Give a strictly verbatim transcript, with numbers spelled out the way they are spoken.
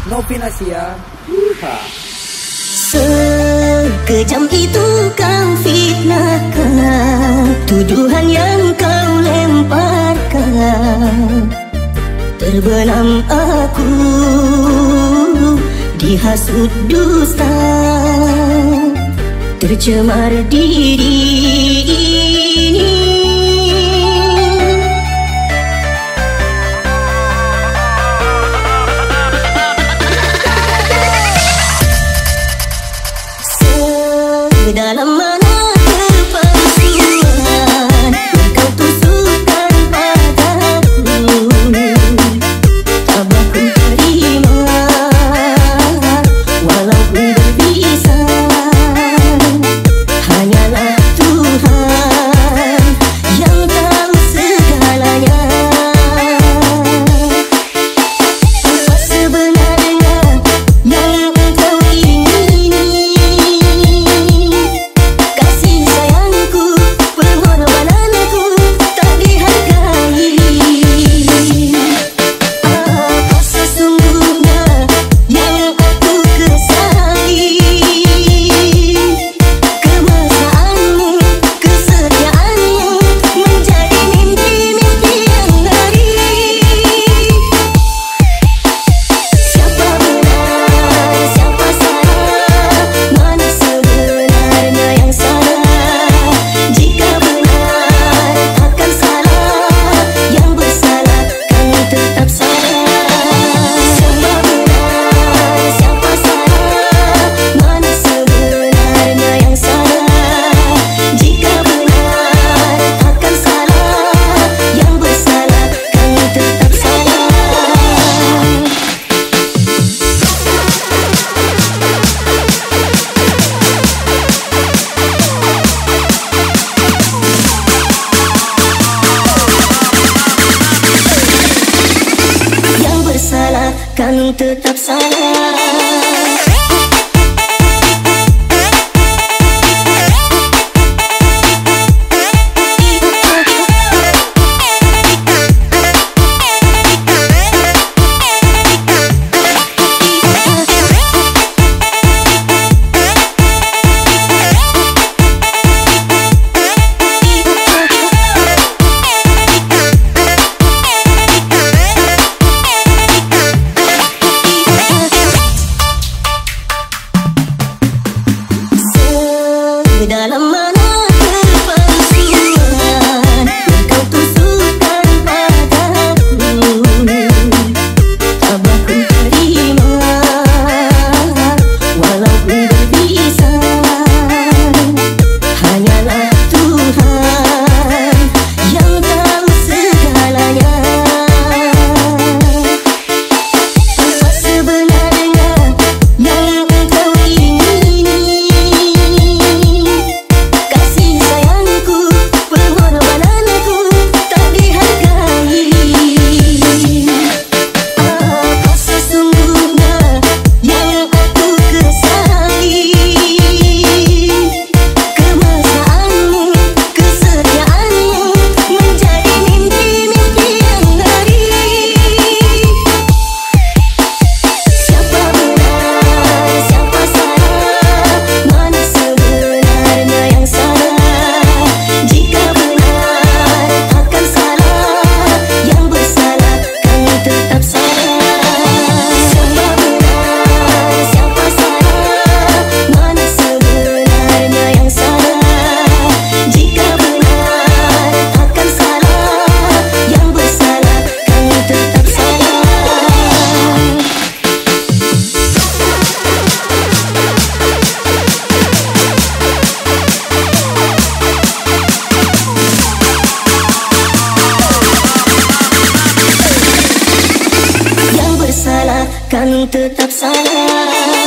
Novinasia. Yuha. Sekejam itu kau fitnahkan, tuduhan yang kau lemparkan. Terbenam aku dihasut dusta, tercemar diri. Dalam mana kepalsuan yang kau tusukkan padaku, tak aku terima walaupun berbisa. Hanyalah Tuhan yang tahu segalanya. Apa sebenarnya yang engkau ingini? Kan tetap salah. Dalam mana kepalsuan yang kau tusukkan padaku, tak aku terima walaupun berbisa. Hanyalah Tuhan yang tahu segalanya. Apa sebenarnya yang engkau ingini? Kan tetap salah.